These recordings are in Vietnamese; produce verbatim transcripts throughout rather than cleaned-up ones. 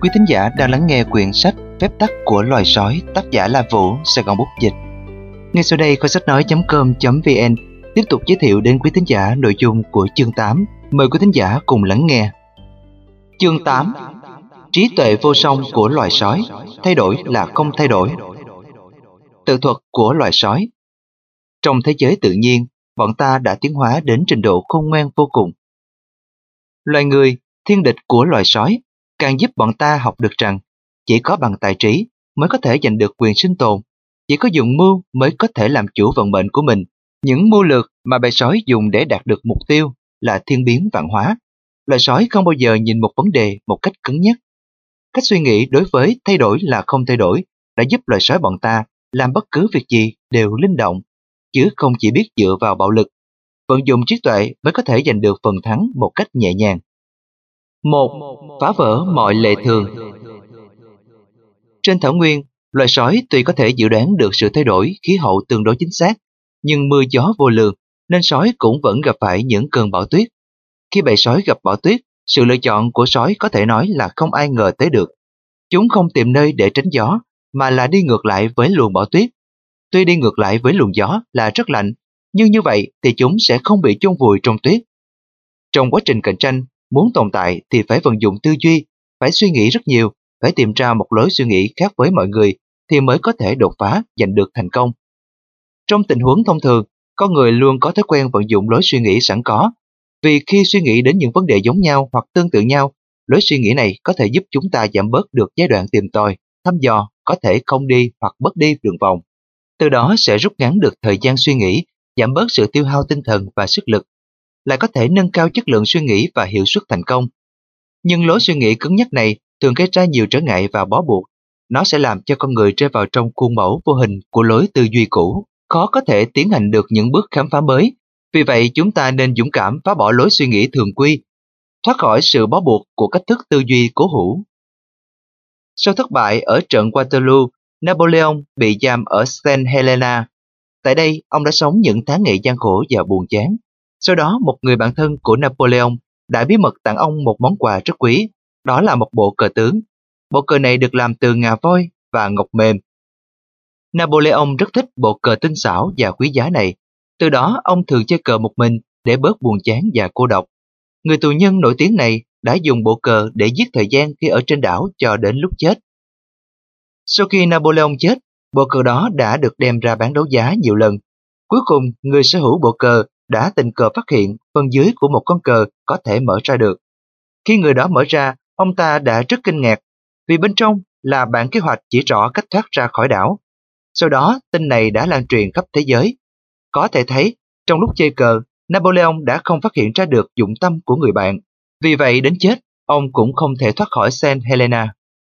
quý thính giả đang lắng nghe quyển sách Phép tắc của loài sói, tác giả là Vũ, Sài Gòn Bút Dịch. Ngay sau đây, kho sách nói chấm com chấm vn tiếp tục giới thiệu đến quý thính giả nội dung của chương tám. Mời quý thính giả cùng lắng nghe. Chương tám. Trí tuệ vô song của loài sói, thay đổi là không thay đổi. Tự thuật của loài sói. Trong thế giới tự nhiên, bọn ta đã tiến hóa đến trình độ khôn ngoan vô cùng. Loài người, thiên địch của loài sói, càng giúp bọn ta học được rằng chỉ có bằng tài trí mới có thể giành được quyền sinh tồn, chỉ có dùng mưu mới có thể làm chủ vận mệnh của mình. Những mưu lược mà bầy sói dùng để đạt được mục tiêu là thiên biến vạn hóa. Loài sói không bao giờ nhìn một vấn đề một cách cứng nhắc. Cách suy nghĩ đối với thay đổi là không thay đổi đã giúp loài sói bọn ta làm bất cứ việc gì đều linh động, chứ không chỉ biết dựa vào bạo lực. Vận dụng trí tuệ mới có thể giành được phần thắng một cách nhẹ nhàng. Một. Phá vỡ mọi lệ thường. Trên thảo nguyên, loài sói tuy có thể dự đoán được sự thay đổi khí hậu tương đối chính xác, nhưng mưa gió vô lường nên sói cũng vẫn gặp phải những cơn bão tuyết. Khi bầy sói gặp bão tuyết, sự lựa chọn của sói có thể nói là không ai ngờ tới được. Chúng không tìm nơi để tránh gió, mà là đi ngược lại với luồng bão tuyết. Tuy đi ngược lại với luồng gió là rất lạnh, nhưng như vậy thì chúng sẽ không bị chôn vùi trong tuyết. Trong quá trình cạnh tranh, muốn tồn tại thì phải vận dụng tư duy, phải suy nghĩ rất nhiều, phải tìm ra một lối suy nghĩ khác với mọi người thì mới có thể đột phá, giành được thành công. Trong tình huống thông thường, con người luôn có thói quen vận dụng lối suy nghĩ sẵn có, vì khi suy nghĩ đến những vấn đề giống nhau hoặc tương tự nhau, lối suy nghĩ này có thể giúp chúng ta giảm bớt được giai đoạn tìm tòi, thăm dò, có thể không đi hoặc bớt đi đường vòng. Từ đó sẽ rút ngắn được thời gian suy nghĩ, giảm bớt sự tiêu hao tinh thần và sức lực, lại có thể nâng cao chất lượng suy nghĩ và hiệu suất thành công. Nhưng lối suy nghĩ cứng nhắc này thường gây ra nhiều trở ngại và bó buộc. Nó sẽ làm cho con người rơi vào trong khuôn mẫu vô hình của lối tư duy cũ, khó có thể tiến hành được những bước khám phá mới. Vì vậy, chúng ta nên dũng cảm phá bỏ lối suy nghĩ thường quy, thoát khỏi sự bó buộc của cách thức tư duy cố hữu. Sau thất bại ở trận Waterloo, Napoleon bị giam ở Saint Helena. Tại đây, ông đã sống những tháng ngày gian khổ và buồn chán. Sau đó, một người bạn thân của Napoleon đã bí mật tặng ông một món quà rất quý, đó là một bộ cờ tướng. Bộ cờ này được làm từ ngà voi và ngọc mềm. Napoleon rất thích bộ cờ tinh xảo và quý giá này. Từ đó, ông thường chơi cờ một mình để bớt buồn chán và cô độc. Người tù nhân nổi tiếng này đã dùng bộ cờ để giết thời gian khi ở trên đảo cho đến lúc chết. Sau khi Napoleon chết, bộ cờ đó đã được đem ra bán đấu giá nhiều lần. Cuối cùng, người sở hữu bộ cờ đã tình cờ phát hiện phần dưới của một con cờ có thể mở ra được. Khi người đó mở ra, ông ta đã rất kinh ngạc, vì bên trong là bản kế hoạch chỉ rõ cách thoát ra khỏi đảo. Sau đó, tin này đã lan truyền khắp thế giới. Có thể thấy, trong lúc chơi cờ, Napoleon đã không phát hiện ra được dụng tâm của người bạn. Vì vậy đến chết, ông cũng không thể thoát khỏi Saint Helena.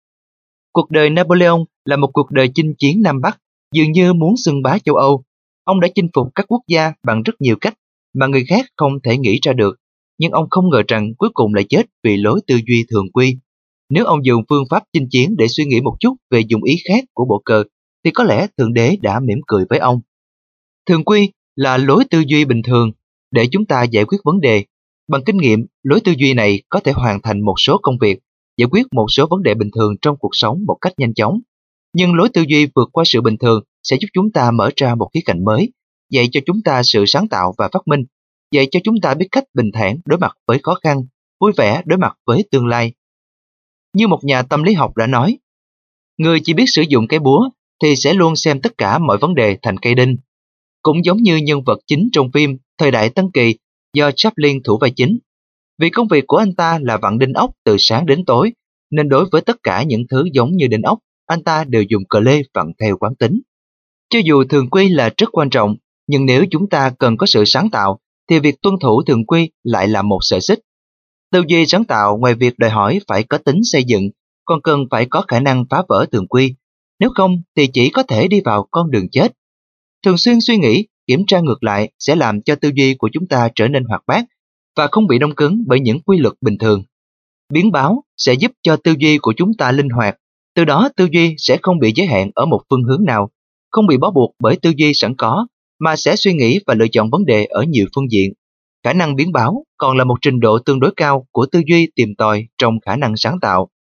Cuộc đời Napoleon là một cuộc đời chinh chiến Nam Bắc, dường như muốn xưng bá châu Âu. Ông đã chinh phục các quốc gia bằng rất nhiều cách mà người khác không thể nghĩ ra được, nhưng ông không ngờ rằng cuối cùng lại chết vì lối tư duy thường quy. Nếu ông dùng phương pháp chinh chiến để suy nghĩ một chút về dụng ý khác của bộ cờ, thì có lẽ Thượng Đế đã mỉm cười với ông. Thường quy là lối tư duy bình thường để chúng ta giải quyết vấn đề. Bằng kinh nghiệm, lối tư duy này có thể hoàn thành một số công việc, giải quyết một số vấn đề bình thường trong cuộc sống một cách nhanh chóng. Nhưng lối tư duy vượt qua sự bình thường sẽ giúp chúng ta mở ra một khía cạnh mới, dạy cho chúng ta sự sáng tạo và phát minh, dạy cho chúng ta biết cách bình thản đối mặt với khó khăn, vui vẻ đối mặt với tương lai. Như một nhà tâm lý học đã nói, người chỉ biết sử dụng cái búa thì sẽ luôn xem tất cả mọi vấn đề thành cây đinh. Cũng giống như nhân vật chính trong phim Thời đại Tân Kỳ do Chaplin thủ vai chính. Vì công việc của anh ta là vặn đinh ốc từ sáng đến tối, nên đối với tất cả những thứ giống như đinh ốc, anh ta đều dùng cờ lê vặn theo quán tính. Cho dù thường quy là rất quan trọng, nhưng nếu chúng ta cần có sự sáng tạo, thì việc tuân thủ thường quy lại là một sợi xích. Tư duy sáng tạo ngoài việc đòi hỏi phải có tính xây dựng, còn cần phải có khả năng phá vỡ thường quy. Nếu không thì chỉ có thể đi vào con đường chết. Thường xuyên suy nghĩ, kiểm tra ngược lại sẽ làm cho tư duy của chúng ta trở nên hoạt bát và không bị đông cứng bởi những quy luật bình thường. Biến báo sẽ giúp cho tư duy của chúng ta linh hoạt, từ đó tư duy sẽ không bị giới hạn ở một phương hướng nào, không bị bó buộc bởi tư duy sẵn có, mà sẽ suy nghĩ và lựa chọn vấn đề ở nhiều phương diện. Khả năng biến báo còn là một trình độ tương đối cao của tư duy tìm tòi trong khả năng sáng tạo.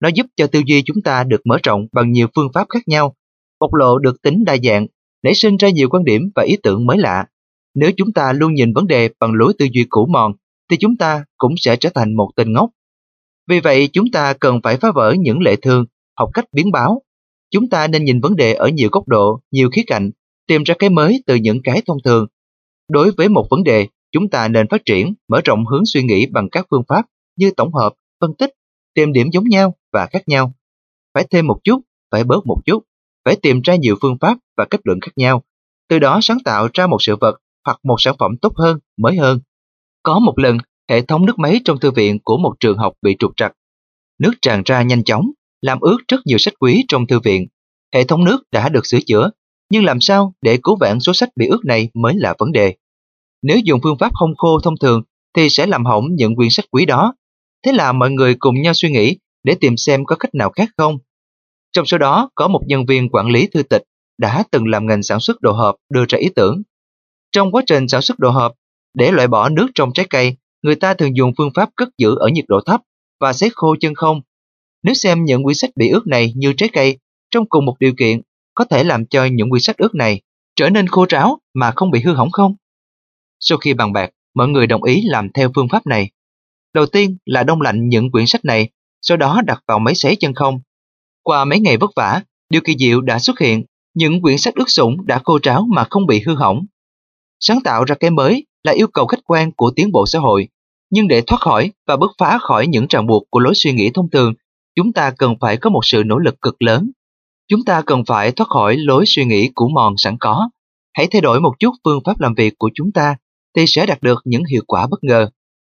Nó giúp cho tư duy chúng ta được mở rộng bằng nhiều phương pháp khác nhau, bộc lộ được tính đa dạng, nảy sinh ra nhiều quan điểm và ý tưởng mới lạ. Nếu chúng ta luôn nhìn vấn đề bằng lối tư duy cũ mòn, thì chúng ta cũng sẽ trở thành một tên ngốc. Vì vậy, chúng ta cần phải phá vỡ những lệ thường, học cách biến báo. Chúng ta nên nhìn vấn đề ở nhiều góc độ, nhiều khía cạnh, tìm ra cái mới từ những cái thông thường. Đối với một vấn đề, chúng ta nên phát triển, mở rộng hướng suy nghĩ bằng các phương pháp như tổng hợp, phân tích, tìm điểm giống nhau và khác nhau. Phải thêm một chút, phải bớt một chút, phải tìm ra nhiều phương pháp và kết luận khác nhau. Từ đó sáng tạo ra một sự vật hoặc một sản phẩm tốt hơn, mới hơn. Có một lần, hệ thống nước máy trong thư viện của một trường học bị trục trặc. Nước tràn ra nhanh chóng, làm ướt rất nhiều sách quý trong thư viện. Hệ thống nước đã được sửa chữa, nhưng làm sao để cứu vãn số sách bị ướt này mới là vấn đề. Nếu dùng phương pháp hong khô thông thường thì sẽ làm hỏng những quyển sách quý đó. Thế là mọi người cùng nhau suy nghĩ để tìm xem có cách nào khác không. Trong số đó có một nhân viên quản lý thư tịch đã từng làm ngành sản xuất đồ hộp đưa ra ý tưởng. Trong quá trình sản xuất đồ hộp, để loại bỏ nước trong trái cây, người ta thường dùng phương pháp cất giữ ở nhiệt độ thấp và sấy khô chân không. Nếu xem những quyển sách bị ướt này như trái cây, trong cùng một điều kiện, có thể làm cho những quyển sách ướt này trở nên khô ráo mà không bị hư hỏng không? Sau khi bàn bạc, mọi người đồng ý làm theo phương pháp này. Đầu tiên là đông lạnh những quyển sách này, sau đó đặt vào máy sấy chân không. Qua mấy ngày vất vả, điều kỳ diệu đã xuất hiện, những quyển sách ướt sũng đã khô ráo mà không bị hư hỏng. Sáng tạo ra cái mới là yêu cầu khách quan của tiến bộ xã hội, nhưng để thoát khỏi và bứt phá khỏi những ràng buộc của lối suy nghĩ thông thường, chúng ta cần phải có một sự nỗ lực cực lớn. Chúng ta cần phải thoát khỏi lối suy nghĩ cũ mòn sẵn có. Hãy thay đổi một chút phương pháp làm việc của chúng ta thì sẽ đạt được những hiệu quả bất ngờ.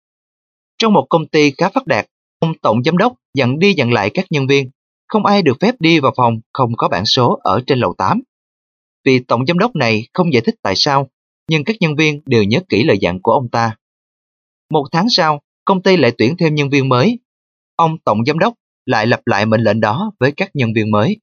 Trong một công ty khá phát đạt, ông tổng giám đốc dặn đi dặn lại các nhân viên, không ai được phép đi vào phòng không có bảng số ở trên lầu tám. Vị tổng giám đốc này không giải thích tại sao, nhưng các nhân viên đều nhớ kỹ lời dặn của ông ta. Một tháng sau, công ty lại tuyển thêm nhân viên mới. Ông tổng giám đốc lại lặp lại mệnh lệnh đó với các nhân viên mới.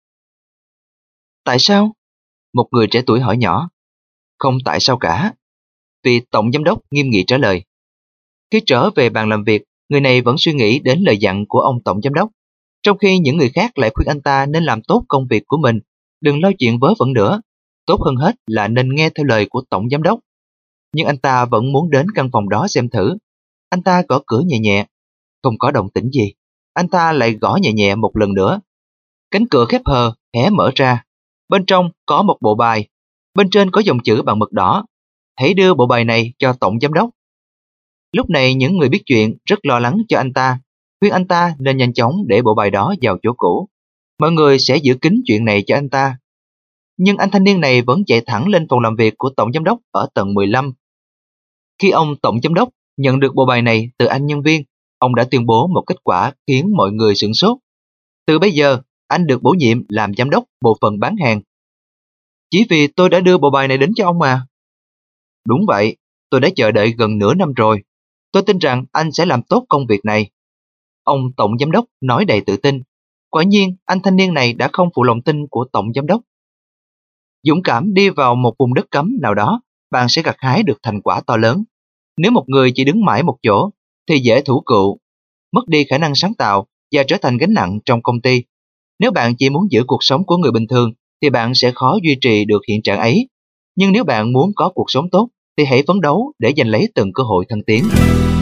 Tại sao? Một người trẻ tuổi hỏi nhỏ. Không tại sao cả. Vị tổng giám đốc nghiêm nghị trả lời. Khi trở về bàn làm việc, người này vẫn suy nghĩ đến lời dặn của ông tổng giám đốc, trong khi những người khác lại khuyên anh ta nên làm tốt công việc của mình, đừng lo chuyện vớ vẩn nữa. Tốt hơn hết là nên nghe theo lời của tổng giám đốc. Nhưng anh ta vẫn muốn đến căn phòng đó xem thử. Anh ta gõ cửa nhẹ nhẹ. Không có động tĩnh gì. Anh ta lại gõ nhẹ nhẹ một lần nữa. Cánh cửa khép hờ, hé mở ra. Bên trong có một bộ bài. Bên trên có dòng chữ bằng mực đỏ. Hãy đưa bộ bài này cho tổng giám đốc. Lúc này những người biết chuyện rất lo lắng cho anh ta, khuyên anh ta nên nhanh chóng để bộ bài đó vào chỗ cũ. Mọi người sẽ giữ kín chuyện này cho anh ta. Nhưng anh thanh niên này vẫn chạy thẳng lên phòng làm việc của tổng giám đốc ở tầng mười lăm. Khi ông tổng giám đốc nhận được bộ bài này từ anh nhân viên, ông đã tuyên bố một kết quả khiến mọi người sửng sốt. Từ bây giờ, anh được bổ nhiệm làm giám đốc bộ phận bán hàng. Chỉ vì tôi đã đưa bộ bài này đến cho ông mà. Đúng vậy, tôi đã chờ đợi gần nửa năm rồi. Tôi tin rằng anh sẽ làm tốt công việc này. Ông tổng giám đốc nói đầy tự tin. Quả nhiên, anh thanh niên này đã không phụ lòng tin của tổng giám đốc. Dũng cảm đi vào một vùng đất cấm nào đó, bạn sẽ gặt hái được thành quả to lớn. Nếu một người chỉ đứng mãi một chỗ, thì dễ thủ cựu, mất đi khả năng sáng tạo và trở thành gánh nặng trong công ty. Nếu bạn chỉ muốn giữ cuộc sống của người bình thường, thì bạn sẽ khó duy trì được hiện trạng ấy. Nhưng nếu bạn muốn có cuộc sống tốt, thì hãy phấn đấu để giành lấy từng cơ hội thăng tiến.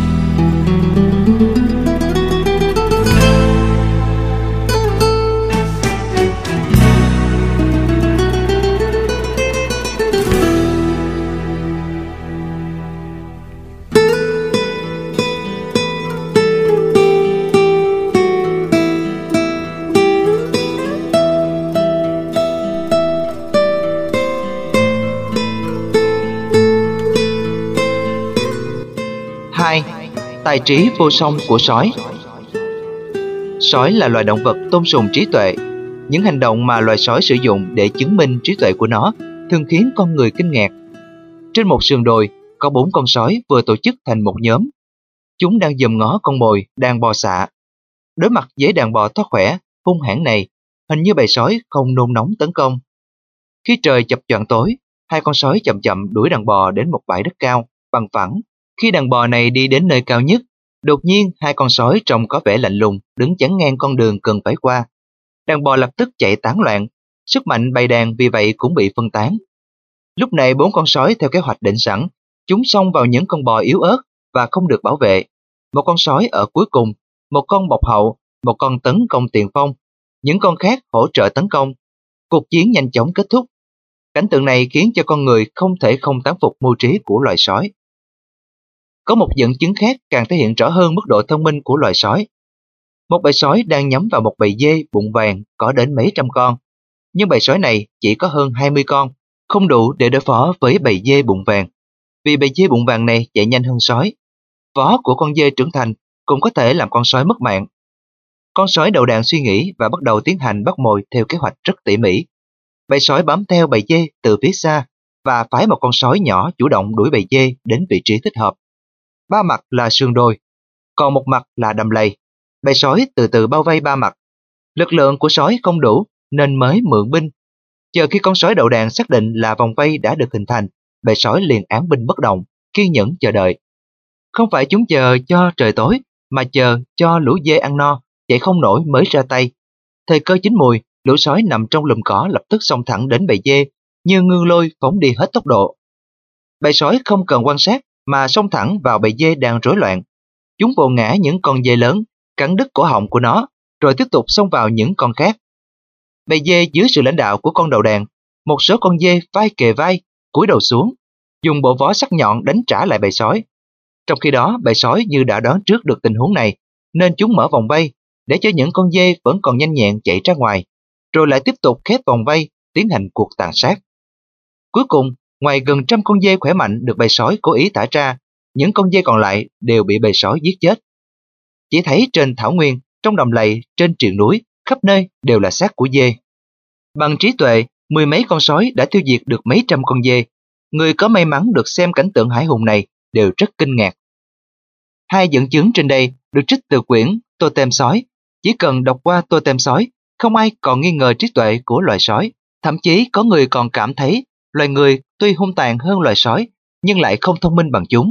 hai. Tài trí vô song của sói. Sói là loài động vật tôn sùng trí tuệ. Những hành động mà loài sói sử dụng để chứng minh trí tuệ của nó thường khiến con người kinh ngạc. Trên một sườn đồi, có bốn con sói vừa tổ chức thành một nhóm. Chúng đang dòm ngó con mồi đang bò xạ. Đối mặt với đàn bò thoát khỏe, hung hãn này, hình như bầy sói không nôn nóng tấn công. Khi trời chập choạng tối, hai con sói chậm chậm đuổi đàn bò đến một bãi đất cao, bằng phẳng. Khi đàn bò này đi đến nơi cao nhất, Đột nhiên, hai con sói trông có vẻ lạnh lùng đứng chắn ngang con đường cần phải qua. Đàn bò lập tức chạy tán loạn, sức mạnh bầy đàn vì vậy cũng bị phân tán. Lúc này bốn con sói theo kế hoạch định sẵn, chúng xông vào những con bò yếu ớt và không được bảo vệ. Một con sói ở cuối cùng, một con bọc hậu, một con tấn công tiền phong, những con khác hỗ trợ tấn công. Cuộc chiến nhanh chóng kết thúc. Cảnh tượng này khiến cho con người không thể không tán phục mưu trí của loài sói. Có một dẫn chứng khác càng thể hiện rõ hơn mức độ thông minh của loài sói. Một bầy sói đang nhắm vào một bầy dê bụng vàng có đến mấy trăm con, nhưng bầy sói này chỉ có hơn hai mươi con, không đủ để đối phó với bầy dê bụng vàng. Vì bầy dê bụng vàng này chạy nhanh hơn sói. Vó của con dê trưởng thành cũng có thể làm con sói mất mạng. Con sói đầu đàn suy nghĩ và bắt đầu tiến hành bắt mồi theo kế hoạch rất tỉ mỉ. Bầy sói bám theo bầy dê từ phía xa và phái một con sói nhỏ chủ động đuổi bầy dê đến vị trí thích hợp. Ba mặt là sườn đồi, còn một mặt là đầm lầy. Bầy sói từ từ bao vây ba mặt. Lực lượng của sói không đủ nên mới mượn binh. Chờ khi con sói đầu đàn xác định là vòng vây đã được hình thành, bầy sói liền án binh bất động, kiên nhẫn chờ đợi. Không phải chúng chờ cho trời tối, mà chờ cho lũ dê ăn no, chạy không nổi mới ra tay. Thời cơ chín mùi, lũ sói nằm trong lùm cỏ lập tức xông thẳng đến bầy dê, như ngư lôi phóng đi hết tốc độ. Bầy sói không cần quan sát mà xông thẳng vào bầy dê đang rối loạn. Chúng vồ ngã những con dê lớn, cắn đứt cổ họng của nó, rồi tiếp tục xông vào những con khác. Bầy dê dưới sự lãnh đạo của con đầu đàn, một số con dê vai kề vai, cúi đầu xuống, dùng bộ vó sắc nhọn đánh trả lại bầy sói. Trong khi đó, bầy sói như đã đoán trước được tình huống này, nên chúng mở vòng vây để cho những con dê vẫn còn nhanh nhẹn chạy ra ngoài, rồi lại tiếp tục khép vòng vây, tiến hành cuộc tàn sát. Cuối cùng, ngoài gần trăm con dê khỏe mạnh được bầy sói cố ý thả ra, những con dê còn lại đều bị bầy sói giết chết. Chỉ thấy trên thảo nguyên, trong đầm lầy, trên triền núi, khắp nơi đều là xác của dê. Bằng trí tuệ, mười mấy con sói đã tiêu diệt được mấy trăm con dê. Người có may mắn được xem cảnh tượng hãi hùng này đều rất kinh ngạc. Hai dẫn chứng trên đây được trích từ quyển Totem Sói. Chỉ cần đọc qua Totem Sói, không ai còn nghi ngờ trí tuệ của loài sói. Thậm chí có người còn cảm thấy loài người tuy hung tàn hơn loài sói, nhưng lại không thông minh bằng chúng.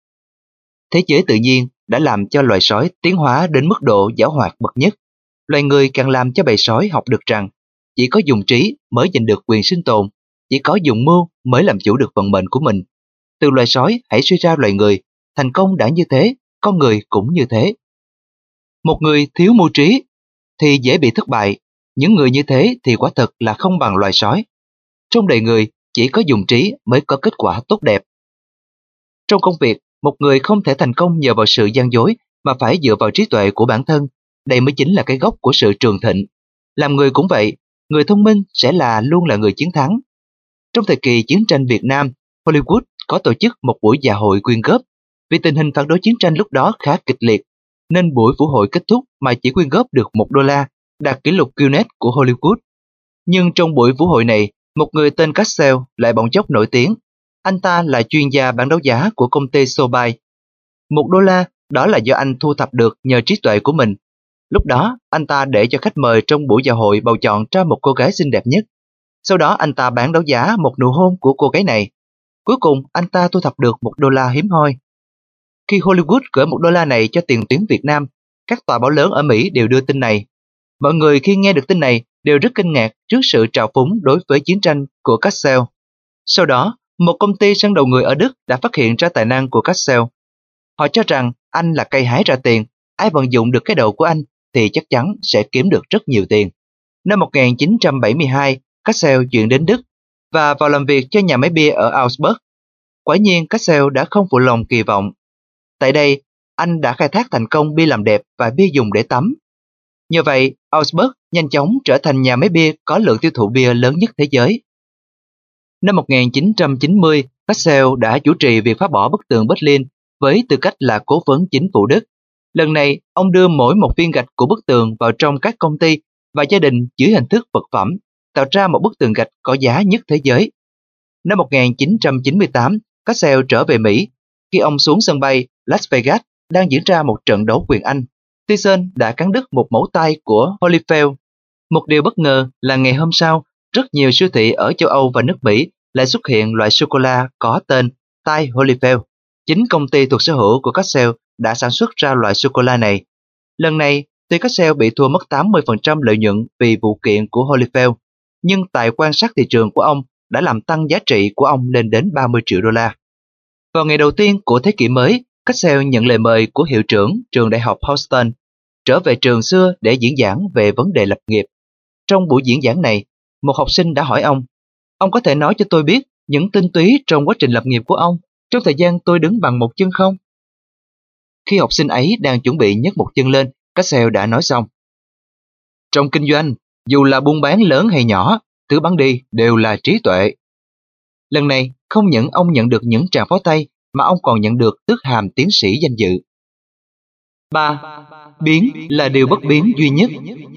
Thế giới tự nhiên đã làm cho loài sói tiến hóa đến mức độ giảo hoạt bậc nhất. Loài người càng làm cho bầy sói học được rằng chỉ có dùng trí mới giành được quyền sinh tồn, chỉ có dùng mưu mới làm chủ được vận mệnh của mình. Từ loài sói hãy suy ra loài người, thành công đã như thế, con người cũng như thế. Một người thiếu mưu trí thì dễ bị thất bại, những người như thế thì quả thật là không bằng loài sói. Trong đời người, chỉ có dùng trí mới có kết quả tốt đẹp. Trong công việc, một người không thể thành công nhờ vào sự gian dối mà phải dựa vào trí tuệ của bản thân. Đây mới chính là cái gốc của sự trường thịnh. Làm người cũng vậy, người thông minh sẽ là luôn là người chiến thắng. Trong thời kỳ chiến tranh Việt Nam, Hollywood có tổ chức một buổi dạ hội quyên góp. Vì tình hình phản đối chiến tranh lúc đó khá kịch liệt, nên buổi vũ hội kết thúc mà chỉ quyên góp được một đô la, đạt kỷ lục Guinness của Hollywood. Nhưng trong buổi vũ hội này, một người tên Cassell lại bỗng chốc nổi tiếng. Anh ta là chuyên gia bán đấu giá của công ty Sotheby. Một đô la đó là do anh thu thập được nhờ trí tuệ của mình. Lúc đó, anh ta để cho khách mời trong buổi dạ hội bầu chọn ra một cô gái xinh đẹp nhất. Sau đó anh ta bán đấu giá một nụ hôn của cô gái này. Cuối cùng, anh ta thu thập được một đô la hiếm hoi. Khi Hollywood gửi một đô la này cho tiền tuyến Việt Nam, các tòa báo lớn ở Mỹ đều đưa tin này. Mọi người khi nghe được tin này đều rất kinh ngạc trước sự trào phúng đối với chiến tranh của Cassell. Sau đó, một công ty săn đầu người ở Đức đã phát hiện ra tài năng của Cassell. Họ cho rằng anh là cây hái ra tiền, ai vận dụng được cái đầu của anh thì chắc chắn sẽ kiếm được rất nhiều tiền. Năm một nghìn chín trăm bảy mươi hai, Cassell chuyển đến Đức và vào làm việc cho nhà máy bia ở Augsburg. Quả nhiên Cassell đã không phụ lòng kỳ vọng. Tại đây, anh đã khai thác thành công bia làm đẹp và bia dùng để tắm. Nhờ vậy, Augsburg nhanh chóng trở thành nhà máy bia có lượng tiêu thụ bia lớn nhất thế giới. Năm một nghìn chín trăm chín mươi, Cassell đã chủ trì việc phá bỏ bức tường Berlin với tư cách là cố vấn chính phủ Đức. Lần này, ông đưa mỗi một viên gạch của bức tường vào trong các công ty và gia đình dưới hình thức vật phẩm, tạo ra một bức tường gạch có giá nhất thế giới. Năm một nghìn chín trăm chín mươi tám, Cassell trở về Mỹ. Khi ông xuống sân bay Las Vegas đang diễn ra một trận đấu quyền Anh, Tyson đã cắn đứt một móng tay của Holyfield. Một điều bất ngờ là ngày hôm sau, rất nhiều siêu thị ở châu Âu và nước Mỹ lại xuất hiện loại sô-cô-la có tên tai Holyfield. Chính công ty thuộc sở hữu của Cassell đã sản xuất ra loại sô-cô-la này. Lần này, tuy Cassell bị thua mất tám mươi phần trăm lợi nhuận vì vụ kiện của Holyfield, nhưng tài quan sát thị trường của ông đã làm tăng giá trị của ông lên đến ba mươi triệu đô la. Vào ngày đầu tiên của thế kỷ mới, Cassell nhận lời mời của hiệu trưởng trường đại học Houston trở về trường xưa để diễn giảng về vấn đề lập nghiệp. Trong buổi diễn giảng này, một học sinh đã hỏi ông, ông có thể nói cho tôi biết những tinh túy trong quá trình lập nghiệp của ông trong thời gian tôi đứng bằng một chân không? Khi học sinh ấy đang chuẩn bị nhấc một chân lên, Cassell đã nói xong. Trong kinh doanh, dù là buôn bán lớn hay nhỏ, thứ bắn đi đều là trí tuệ. Lần này, không những ông nhận được những tràng pháo tay, mà ông còn nhận được tước hàm tiến sĩ danh dự. ba. Biến là điều bất biến duy nhất.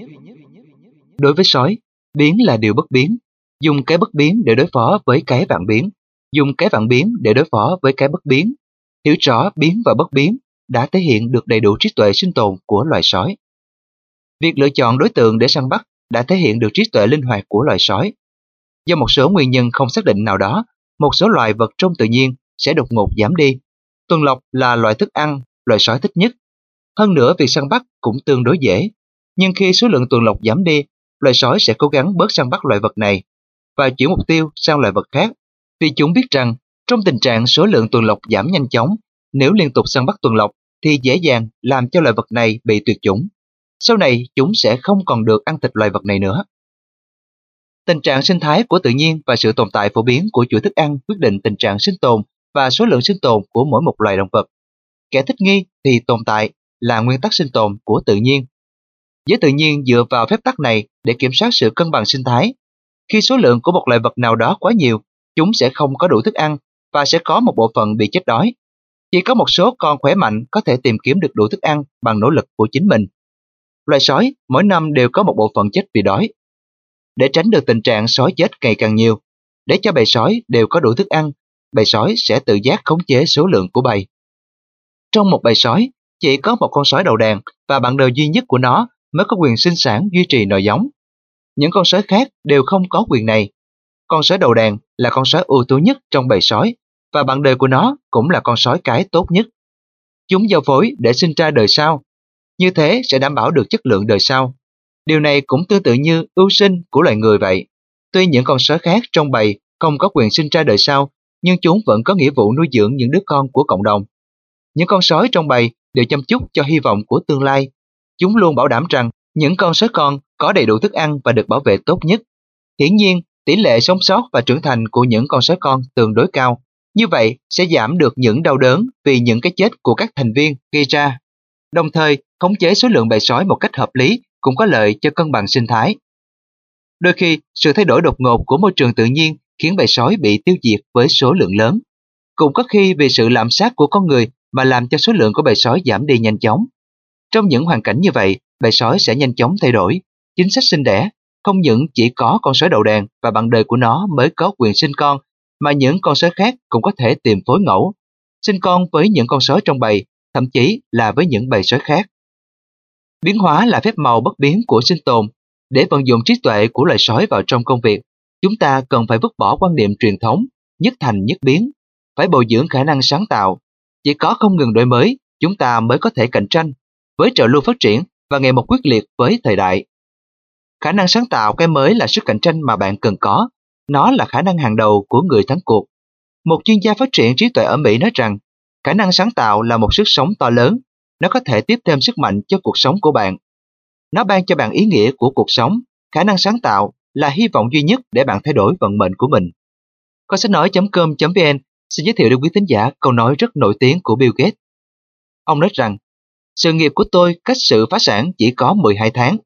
Đối với sói, biến là điều bất biến. Dùng cái bất biến để đối phó với cái vạn biến. Dùng cái vạn biến để đối phó với cái bất biến. Hiểu rõ biến và bất biến đã thể hiện được đầy đủ trí tuệ sinh tồn của loài sói. Việc lựa chọn đối tượng để săn bắt đã thể hiện được trí tuệ linh hoạt của loài sói. Do một số nguyên nhân không xác định nào đó, một số loài vật trong tự nhiên sẽ đột ngột giảm đi. Tuần lộc là loại thức ăn loài sói thích nhất. Hơn nữa, việc săn bắt cũng tương đối dễ. Nhưng khi số lượng tuần lộc giảm đi, loài sói sẽ cố gắng bớt săn bắt loài vật này và chuyển mục tiêu sang loài vật khác, vì chúng biết rằng trong tình trạng số lượng tuần lộc giảm nhanh chóng, nếu liên tục săn bắt tuần lộc thì dễ dàng làm cho loài vật này bị tuyệt chủng. Sau này chúng sẽ không còn được ăn thịt loài vật này nữa. Tình trạng sinh thái của tự nhiên và sự tồn tại phổ biến của chuỗi thức ăn quyết định tình trạng sinh tồn và số lượng sinh tồn của mỗi một loài động vật. Kẻ thích nghi thì tồn tại là nguyên tắc sinh tồn của tự nhiên. Giới tự nhiên dựa vào phép tắc này để kiểm soát sự cân bằng sinh thái. Khi số lượng của một loài vật nào đó quá nhiều, chúng sẽ không có đủ thức ăn và sẽ có một bộ phận bị chết đói. Chỉ có một số con khỏe mạnh có thể tìm kiếm được đủ thức ăn bằng nỗ lực của chính mình. Loài sói mỗi năm đều có một bộ phận chết vì đói. Để tránh được tình trạng sói chết ngày càng nhiều, để cho bầy sói đều có đủ thức ăn, bầy sói sẽ tự giác khống chế số lượng của bầy. Trong một bầy sói, chỉ có một con sói đầu đàn và bạn đời duy nhất của nó mới có quyền sinh sản duy trì nòi giống. Những con sói khác đều không có quyền này. Con sói đầu đàn là con sói ưu tú nhất trong bầy sói và bạn đời của nó cũng là con sói cái tốt nhất. Chúng giao phối để sinh ra đời sau. Như thế sẽ đảm bảo được chất lượng đời sau. Điều này cũng tương tự như ưu sinh của loài người vậy. Tuy những con sói khác trong bầy không có quyền sinh ra đời sau, nhưng chúng vẫn có nghĩa vụ nuôi dưỡng những đứa con của cộng đồng. Những con sói trong bầy đều chăm chút cho hy vọng của tương lai. Chúng luôn bảo đảm rằng những con sói con có đầy đủ thức ăn và được bảo vệ tốt nhất. Hiển nhiên, tỷ lệ sống sót và trưởng thành của những con sói con tương đối cao. Như vậy sẽ giảm được những đau đớn vì những cái chết của các thành viên gây ra. Đồng thời, khống chế số lượng bầy sói một cách hợp lý cũng có lợi cho cân bằng sinh thái. Đôi khi, sự thay đổi đột ngột của môi trường tự nhiên khiến bầy sói bị tiêu diệt với số lượng lớn. Cũng có khi vì sự lạm sát của con người mà làm cho số lượng của bầy sói giảm đi nhanh chóng. Trong những hoàn cảnh như vậy, bầy sói sẽ nhanh chóng thay đổi. Chính sách sinh đẻ, không những chỉ có con sói đầu đàn và bạn đời của nó mới có quyền sinh con, mà những con sói khác cũng có thể tìm phối ngẫu, sinh con với những con sói trong bầy, thậm chí là với những bầy sói khác. Biến hóa là phép màu bất biến của sinh tồn. Để vận dụng trí tuệ của loài sói vào trong công việc, chúng ta cần phải vứt bỏ quan niệm truyền thống, nhất thành nhất biến, phải bồi dưỡng khả năng sáng tạo. Chỉ có không ngừng đổi mới, chúng ta mới có thể cạnh tranh với trào lưu phát triển và ngày một quyết liệt với thời đại. Khả năng sáng tạo cái mới là sức cạnh tranh mà bạn cần có. Nó là khả năng hàng đầu của người thắng cuộc. Một chuyên gia phát triển trí tuệ ở Mỹ nói rằng, khả năng sáng tạo là một sức sống to lớn. Nó có thể tiếp thêm sức mạnh cho cuộc sống của bạn. Nó ban cho bạn ý nghĩa của cuộc sống. Khả năng sáng tạo là hy vọng duy nhất để bạn thay đổi vận mệnh của mình. Coi sách nói chấm com chấm vn xin giới thiệu đến quý thính giả câu nói rất nổi tiếng của Bill Gates. Ông nói rằng, sự nghiệp của tôi cách sự phá sản chỉ có mười hai tháng.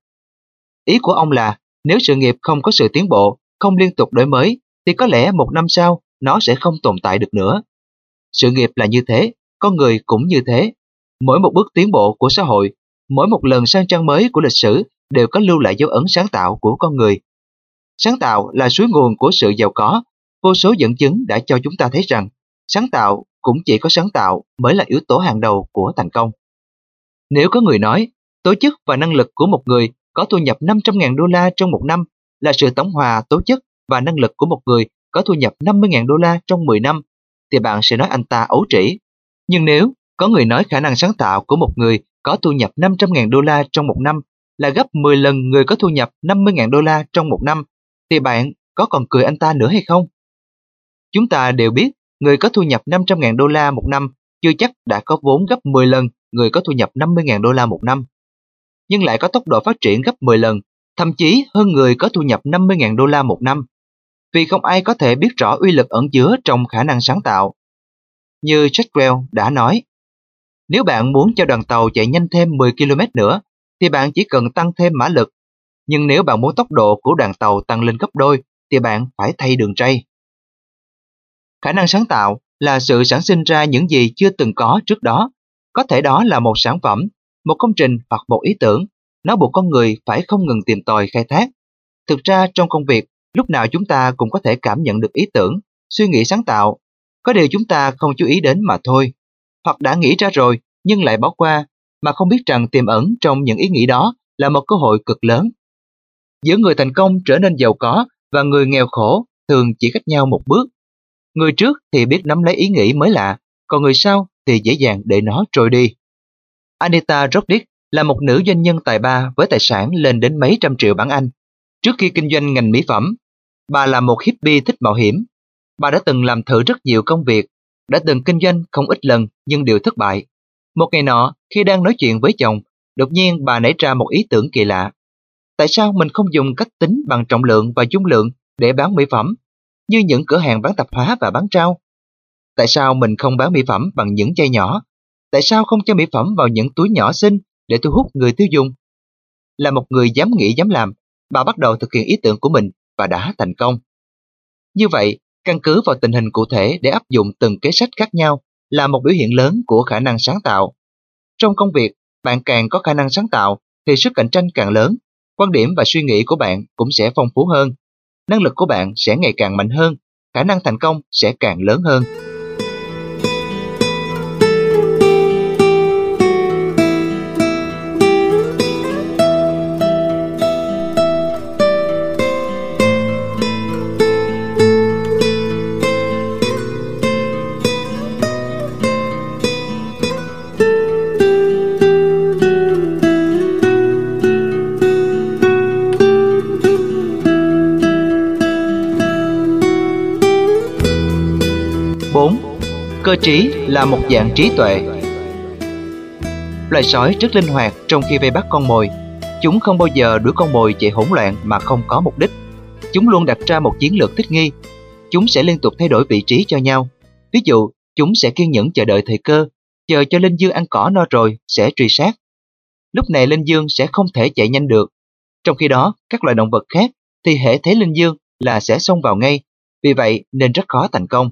Ý của ông là, nếu sự nghiệp không có sự tiến bộ, không liên tục đổi mới, thì có lẽ một năm sau, nó sẽ không tồn tại được nữa. Sự nghiệp là như thế, con người cũng như thế. Mỗi một bước tiến bộ của xã hội, mỗi một lần sang trang mới của lịch sử đều có lưu lại dấu ấn sáng tạo của con người. Sáng tạo là suối nguồn của sự giàu có. Vô số dẫn chứng đã cho chúng ta thấy rằng, sáng tạo cũng chỉ có sáng tạo mới là yếu tố hàng đầu của thành công. Nếu có người nói, tố chất và năng lực của một người có thu nhập năm trăm nghìn đô la trong một năm là sự tổng hòa tố chất và năng lực của một người có thu nhập năm mươi nghìn đô la trong mười năm, thì bạn sẽ nói anh ta ấu trĩ. Nhưng nếu Có người nói khả năng sáng tạo của một người có thu nhập năm trăm nghìn đô la trong một năm là gấp mười lần người có thu nhập năm mươi nghìn đô la trong một năm, thì bạn có còn cười anh ta nữa hay không? Chúng ta đều biết người có thu nhập năm trăm nghìn đô la một năm chưa chắc đã có vốn gấp mười lần người có thu nhập năm mươi nghìn đô la một năm, nhưng lại có tốc độ phát triển gấp mười lần, thậm chí hơn người có thu nhập năm mươi nghìn đô la một năm. Vì không ai có thể biết rõ uy lực ẩn chứa trong khả năng sáng tạo. Như Jackwell đã nói, nếu bạn muốn cho đoàn tàu chạy nhanh thêm mười ki lô mét nữa, thì bạn chỉ cần tăng thêm mã lực. Nhưng nếu bạn muốn tốc độ của đoàn tàu tăng lên gấp đôi, thì bạn phải thay đường ray. Khả năng sáng tạo là sự sản sinh ra những gì chưa từng có trước đó. Có thể đó là một sản phẩm, một công trình hoặc một ý tưởng. Nó buộc con người phải không ngừng tìm tòi khai thác. Thực ra trong công việc, lúc nào chúng ta cũng có thể cảm nhận được ý tưởng, suy nghĩ sáng tạo. Có điều chúng ta không chú ý đến mà thôi. Hoặc đã nghĩ ra rồi nhưng lại bỏ qua, mà không biết rằng tiềm ẩn trong những ý nghĩ đó là một cơ hội cực lớn. Giữa người thành công trở nên giàu có và người nghèo khổ thường chỉ cách nhau một bước. Người trước thì biết nắm lấy ý nghĩ mới lạ, còn người sau thì dễ dàng để nó trôi đi. Anita Roddick là một nữ doanh nhân tài ba với tài sản lên đến mấy trăm triệu bảng Anh. Trước khi kinh doanh ngành mỹ phẩm, bà là một hippie thích mạo hiểm. Bà đã từng làm thử rất nhiều công việc, đã từng kinh doanh không ít lần nhưng đều thất bại. Một ngày nọ, khi đang nói chuyện với chồng, đột nhiên bà nảy ra một ý tưởng kỳ lạ. Tại sao mình không dùng cách tính bằng trọng lượng và dung lượng để bán mỹ phẩm, như những cửa hàng bán tạp hóa và bán rau? Tại sao mình không bán mỹ phẩm bằng những chai nhỏ? Tại sao không cho mỹ phẩm vào những túi nhỏ xinh để thu hút người tiêu dùng? Là một người dám nghĩ dám làm, bà bắt đầu thực hiện ý tưởng của mình và đã thành công. Như vậy, căn cứ vào tình hình cụ thể để áp dụng từng kế sách khác nhau là một biểu hiện lớn của khả năng sáng tạo. Trong công việc, bạn càng có khả năng sáng tạo thì sức cạnh tranh càng lớn, quan điểm và suy nghĩ của bạn cũng sẽ phong phú hơn, năng lực của bạn sẽ ngày càng mạnh hơn, khả năng thành công sẽ càng lớn hơn. bốn. Cơ trí là một dạng trí tuệ. Loài sói rất linh hoạt trong khi vây bắt con mồi. Chúng không bao giờ đuổi con mồi chạy hỗn loạn mà không có mục đích. Chúng luôn đặt ra một chiến lược thích nghi. Chúng sẽ liên tục thay đổi vị trí cho nhau. Ví dụ, chúng sẽ kiên nhẫn chờ đợi thời cơ, chờ cho linh dương ăn cỏ no rồi sẽ truy sát. Lúc này linh dương sẽ không thể chạy nhanh được. Trong khi đó, các loài động vật khác thì hễ thấy linh dương là sẽ xông vào ngay, vì vậy nên rất khó thành công.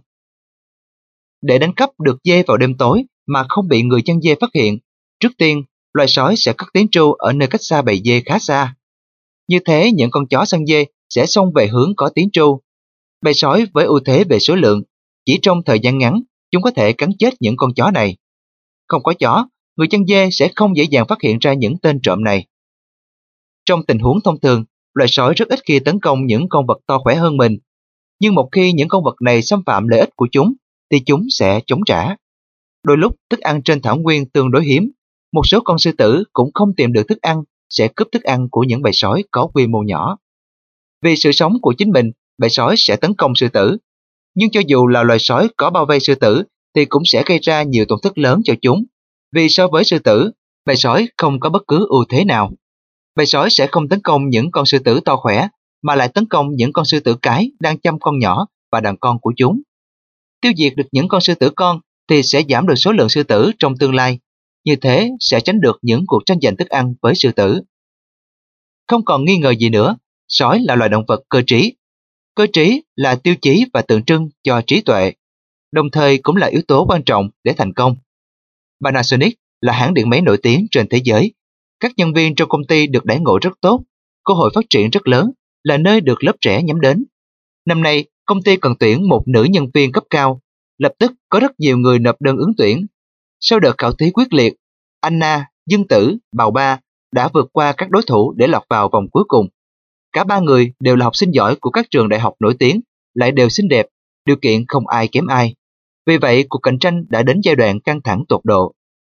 Để đánh cắp được dê vào đêm tối mà không bị người chăn dê phát hiện, trước tiên, loài sói sẽ cất tiếng tru ở nơi cách xa bầy dê khá xa. Như thế, những con chó săn dê sẽ xông về hướng có tiếng tru. Bầy sói với ưu thế về số lượng, chỉ trong thời gian ngắn, chúng có thể cắn chết những con chó này. Không có chó, người chăn dê sẽ không dễ dàng phát hiện ra những tên trộm này. Trong tình huống thông thường, loài sói rất ít khi tấn công những con vật to khỏe hơn mình. Nhưng một khi những con vật này xâm phạm lợi ích của chúng, thì chúng sẽ chống trả. Đôi lúc thức ăn trên thảo nguyên tương đối hiếm, một số con sư tử cũng không tìm được thức ăn, sẽ cướp thức ăn của những bầy sói có quy mô nhỏ. Vì sự sống của chính mình, bầy sói sẽ tấn công sư tử. Nhưng cho dù là loài sói có bao vây sư tử, thì cũng sẽ gây ra nhiều tổn thất lớn cho chúng. Vì so với sư tử, bầy sói không có bất cứ ưu thế nào. Bầy sói sẽ không tấn công những con sư tử to khỏe, mà lại tấn công những con sư tử cái đang chăm con nhỏ và đàn con của chúng. Tiêu diệt được những con sư tử con thì sẽ giảm được số lượng sư tử trong tương lai. Như thế sẽ tránh được những cuộc tranh giành thức ăn với sư tử. Không còn nghi ngờ gì nữa, sói là loài động vật cơ trí. Cơ trí là tiêu chí và tượng trưng cho trí tuệ, đồng thời cũng là yếu tố quan trọng để thành công. Panasonic là hãng điện máy nổi tiếng trên thế giới. Các nhân viên trong công ty được đãi ngộ rất tốt, cơ hội phát triển rất lớn, là nơi được lớp trẻ nhắm đến. Năm nay, công ty cần tuyển một nữ nhân viên cấp cao. Lập tức có rất nhiều người nộp đơn ứng tuyển. Sau đợt khảo thí quyết liệt, Anna, Dương Tử, Bào Ba đã vượt qua các đối thủ để lọt vào vòng cuối cùng. Cả ba người đều là học sinh giỏi của các trường đại học nổi tiếng, lại đều xinh đẹp, điều kiện không ai kém ai. Vì vậy, cuộc cạnh tranh đã đến giai đoạn căng thẳng tột độ.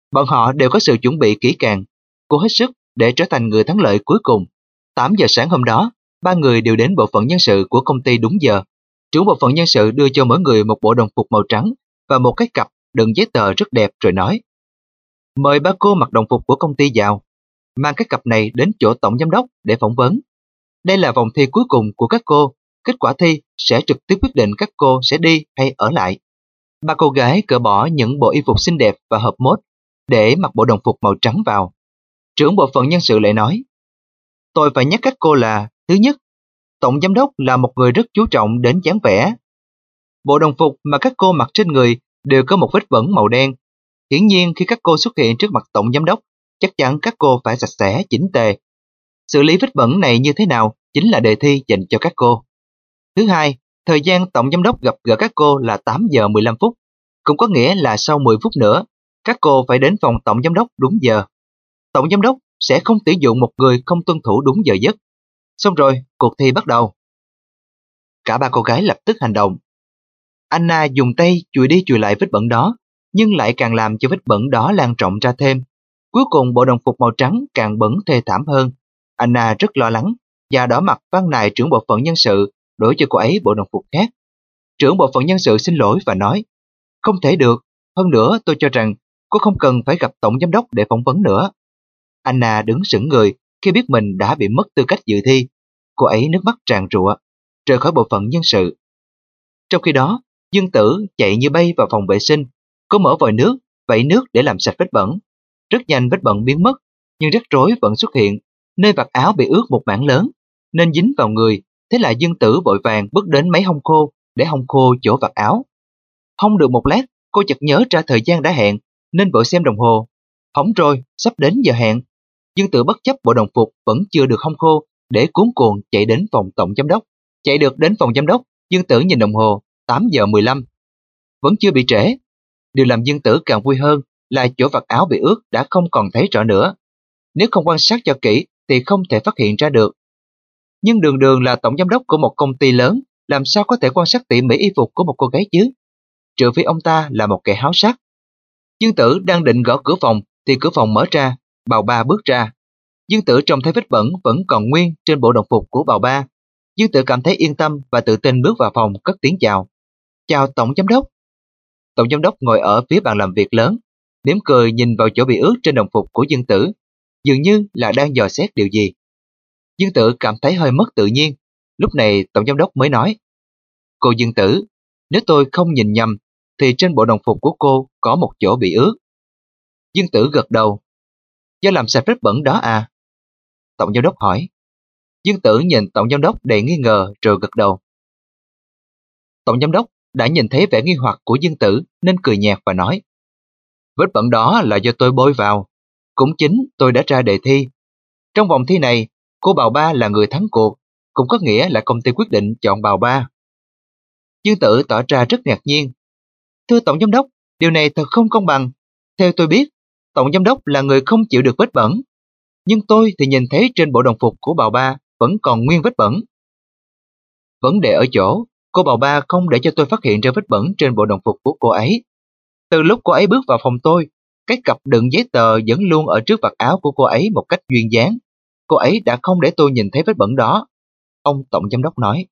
Bọn họ đều có sự chuẩn bị kỹ càng, cố hết sức để trở thành người thắng lợi cuối cùng. tám giờ sáng hôm đó, ba người đều đến bộ phận nhân sự của công ty đúng giờ. Trưởng bộ phận nhân sự đưa cho mỗi người một bộ đồng phục màu trắng và một cái cặp đựng giấy tờ rất đẹp rồi nói: "Mời ba cô mặc đồng phục của công ty vào, mang cái cặp này đến chỗ tổng giám đốc để phỏng vấn. Đây là vòng thi cuối cùng của các cô, kết quả thi sẽ trực tiếp quyết định các cô sẽ đi hay ở lại." Ba cô gái cởi bỏ những bộ y phục xinh đẹp và hợp mốt để mặc bộ đồng phục màu trắng vào. Trưởng bộ phận nhân sự lại nói: "Tôi phải nhắc các cô là, thứ nhất, tổng giám đốc là một người rất chú trọng đến dáng vẻ. Bộ đồng phục mà các cô mặc trên người đều có một vết bẩn màu đen. Hiển nhiên khi các cô xuất hiện trước mặt tổng giám đốc, chắc chắn các cô phải sạch sẽ, chỉnh tề. Xử lý vết bẩn này như thế nào chính là đề thi dành cho các cô. Thứ hai, thời gian tổng giám đốc gặp gỡ các cô là tám giờ mười lăm phút, cũng có nghĩa là sau mười phút nữa, các cô phải đến phòng tổng giám đốc đúng giờ. Tổng giám đốc sẽ không tuyển dụng một người không tuân thủ đúng giờ giấc. Xong rồi, cuộc thi bắt đầu." Cả ba cô gái lập tức hành động. Anna dùng tay chùi đi chùi lại vết bẩn đó, nhưng lại càng làm cho vết bẩn đó lan rộng ra thêm. Cuối cùng bộ đồng phục màu trắng càng bẩn thê thảm hơn. Anna rất lo lắng và đỏ mặt van nài trưởng bộ phận nhân sự đổi cho cô ấy bộ đồng phục khác. Trưởng bộ phận nhân sự xin lỗi và nói: "Không thể được, hơn nữa tôi cho rằng cô không cần phải gặp tổng giám đốc để phỏng vấn nữa." Anna đứng sững người khi biết mình đã bị mất tư cách dự thi. Cô ấy nước mắt tràn trụa, rời khỏi bộ phận nhân sự. Trong khi đó, Dương Tử chạy như bay vào phòng vệ sinh. Cô mở vòi nước, vẩy nước để làm sạch vết bẩn. Rất nhanh vết bẩn biến mất, nhưng rắc rối vẫn xuất hiện. Nơi vạt áo bị ướt một mảng lớn, nên dính vào người. Thế là Dương Tử vội vàng bước đến máy hong khô để hong khô chỗ vạt áo. Hong được một lát, cô chợt nhớ ra thời gian đã hẹn, nên vội xem đồng hồ. Hỏng rồi, sắp đến giờ hẹn. Dương Tử bất chấp bộ đồng phục vẫn chưa được hong khô để cuống cuồng chạy đến phòng tổng giám đốc. Chạy được đến phòng giám đốc, Dương Tử nhìn đồng hồ, tám giờ mười lăm. Vẫn chưa bị trễ. Điều làm Dương Tử càng vui hơn là chỗ vạt áo bị ướt đã không còn thấy rõ nữa. Nếu không quan sát cho kỹ thì không thể phát hiện ra được. Nhưng Đường Đường là tổng giám đốc của một công ty lớn, làm sao có thể quan sát tỉ mỉ y phục của một cô gái chứ? Trừ phi ông ta là một kẻ háo sắc. Dương Tử đang định gõ cửa phòng thì cửa phòng mở ra, Bào Ba bước ra. Dương Tử trông thấy vết bẩn vẫn còn nguyên trên bộ đồng phục của Bào Ba. Dương Tử cảm thấy yên tâm và tự tin bước vào phòng cất tiếng chào. "Chào tổng giám đốc." Tổng giám đốc ngồi ở phía bàn làm việc lớn, mỉm cười nhìn vào chỗ bị ướt trên đồng phục của Dương Tử, dường như là đang dò xét điều gì. Dương Tử cảm thấy hơi mất tự nhiên. Lúc này tổng giám đốc mới nói: "Cô Dương Tử, nếu tôi không nhìn nhầm thì trên bộ đồng phục của cô có một chỗ bị ướt." Dương Tử gật đầu. "Do làm sạch vết bẩn đó à?" Tổng giám đốc hỏi. Dương Tử nhìn tổng giám đốc đầy nghi ngờ rồi gật đầu. Tổng giám đốc đã nhìn thấy vẻ nghi hoặc của Dương Tử nên cười nhạt và nói: "Vết bẩn đó là do tôi bôi vào. Cũng chính tôi đã ra đề thi. Trong vòng thi này, cô Bào Ba là người thắng cuộc, cũng có nghĩa là công ty quyết định chọn Bào Ba." Dương Tử tỏ ra rất ngạc nhiên. "Thưa tổng giám đốc, điều này thật không công bằng. Theo tôi biết, tổng giám đốc là người không chịu được vết bẩn. Nhưng tôi thì nhìn thấy trên bộ đồng phục của Bào Ba vẫn còn nguyên vết bẩn." "Vấn đề ở chỗ, cô Bào Ba không để cho tôi phát hiện ra vết bẩn trên bộ đồng phục của cô ấy. Từ lúc cô ấy bước vào phòng tôi, cái cặp đựng giấy tờ vẫn luôn ở trước vạt áo của cô ấy một cách duyên dáng. Cô ấy đã không để tôi nhìn thấy vết bẩn đó." Ông tổng giám đốc nói.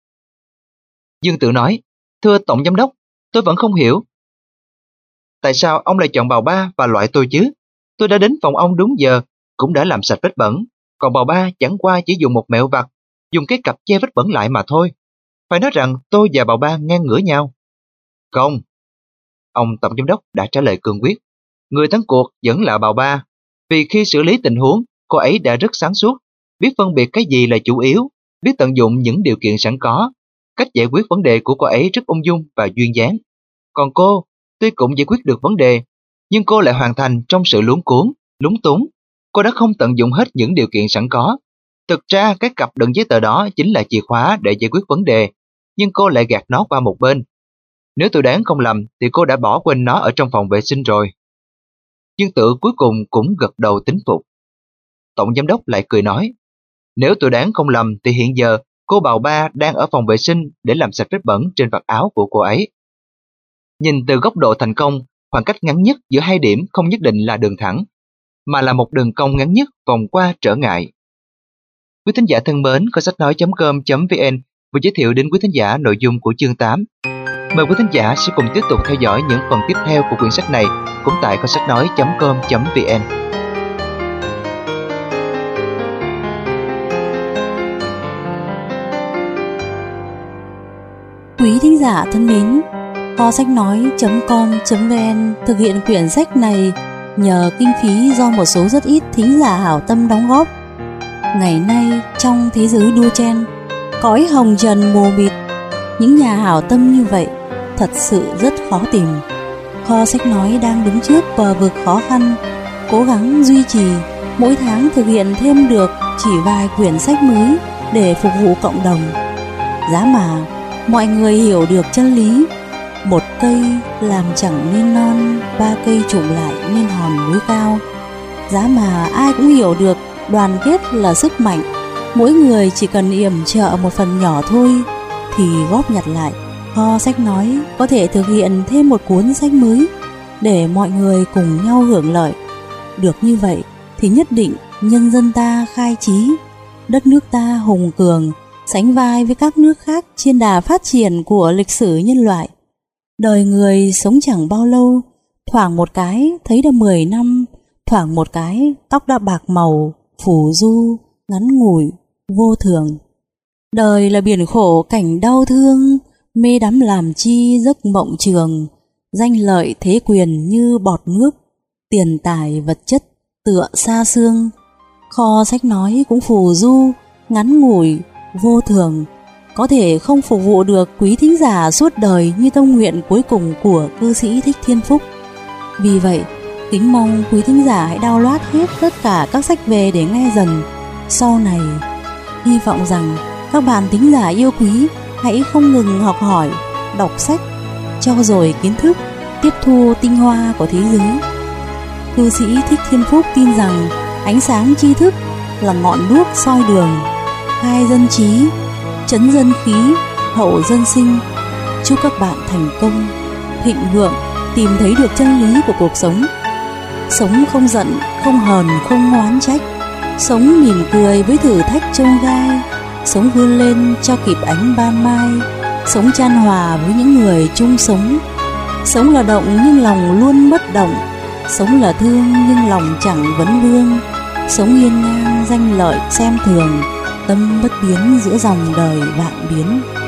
Dương Tử nói: "Thưa tổng giám đốc, tôi vẫn không hiểu. Tại sao ông lại chọn Bào Ba và loại tôi chứ? Tôi đã đến phòng ông đúng giờ, cũng đã làm sạch vết bẩn. Còn Bào Ba chẳng qua chỉ dùng một mẹo vặt, dùng cái cặp che vết bẩn lại mà thôi. Phải nói rằng tôi và Bào Ba ngang ngửa nhau." "Không." Ông tổng giám đốc đã trả lời cương quyết. "Người thắng cuộc vẫn là Bào Ba. Vì khi xử lý tình huống, cô ấy đã rất sáng suốt, biết phân biệt cái gì là chủ yếu, biết tận dụng những điều kiện sẵn có. Cách giải quyết vấn đề của cô ấy rất ung dung và duyên dáng. Còn cô, tuy cũng giải quyết được vấn đề, nhưng cô lại hoàn thành trong sự luống cuống, lúng túng. Cô đã không tận dụng hết những điều kiện sẵn có. Thực ra cái cặp đựng giấy tờ đó chính là chìa khóa để giải quyết vấn đề, nhưng cô lại gạt nó qua một bên. Nếu tôi đoán không lầm thì cô đã bỏ quên nó ở trong phòng vệ sinh rồi." Dương Tử cuối cùng cũng gật đầu tín phục. Tổng giám đốc lại cười nói: "Nếu tôi đoán không lầm thì hiện giờ cô Bào Ba đang ở phòng vệ sinh để làm sạch vết bẩn trên vạt áo của cô ấy." Nhìn từ góc độ thành công, khoảng cách ngắn nhất giữa hai điểm không nhất định là đường thẳng, mà là một đường cong ngắn nhất vòng qua trở ngại. Quý thính giả thân mến, kho sách nói chấm com chấm vn vừa giới thiệu đến quý thính giả nội dung của chương tám. Mời quý thính giả sẽ cùng tiếp tục theo dõi những phần tiếp theo của quyển sách này cũng tại kho sách nói chấm com chấm vn. Quý thính giả thân mến, kho sách nói chấm com chấm vn thực hiện quyển sách này nhờ kinh phí do một số rất ít thính giả hảo tâm đóng góp. Ngày nay trong thế giới đua chen, cõi hồng trần mù mịt, những nhà hảo tâm như vậy thật sự rất khó tìm. Kho sách nói đang đứng trước bờ vực khó khăn, cố gắng duy trì mỗi tháng thực hiện thêm được chỉ vài quyển sách mới để phục vụ cộng đồng. Giá mà mọi người hiểu được chân lý, một cây làm chẳng nên non, ba cây chụm lại nên hòn núi cao. Giá mà ai cũng hiểu được đoàn kết là sức mạnh, mỗi người chỉ cần yểm trợ một phần nhỏ thôi thì góp nhặt lại, kho sách nói có thể thực hiện thêm một cuốn sách mới để mọi người cùng nhau hưởng lợi. Được như vậy thì nhất định nhân dân ta khai trí, đất nước ta hùng cường, sánh vai với các nước khác trên đà phát triển của lịch sử nhân loại. Đời người sống chẳng bao lâu, thoảng một cái thấy đã mười năm, thoảng một cái tóc đã bạc màu, phù du, ngắn ngủi, vô thường. Đời là biển khổ cảnh đau thương, mê đắm làm chi giấc mộng trường, danh lợi thế quyền như bọt nước, tiền tài vật chất tựa xa xương. Kho sách nói cũng phù du, ngắn ngủi, vô thường, có thể không phục vụ được quý thính giả suốt đời như tâm nguyện cuối cùng của cư sĩ Thích Thiên Phúc. Vì vậy, kính mong quý thính giả hãy download hết tất cả các sách về để nghe dần. Sau này, hy vọng rằng các bạn thính giả yêu quý hãy không ngừng học hỏi, đọc sách, trau dồi kiến thức, tiếp thu tinh hoa của thế giới. Cư sĩ Thích Thiên Phúc tin rằng ánh sáng tri thức là ngọn đuốc soi đường, khai dân trí, trấn dân khí, hậu dân sinh. Chúc các bạn thành công, thịnh vượng, tìm thấy được chân lý của cuộc sống. Sống không giận, không hờn, không oán trách. Sống mỉm cười với thử thách chông gai. Sống vươn lên cho kịp ánh ban mai. Sống chan hòa với những người chung sống. Sống là động nhưng lòng luôn bất động. Sống là thương nhưng lòng chẳng vấn vương. Sống hiên ngang danh lợi xem thường, tâm bất biến giữa dòng đời vạn biến.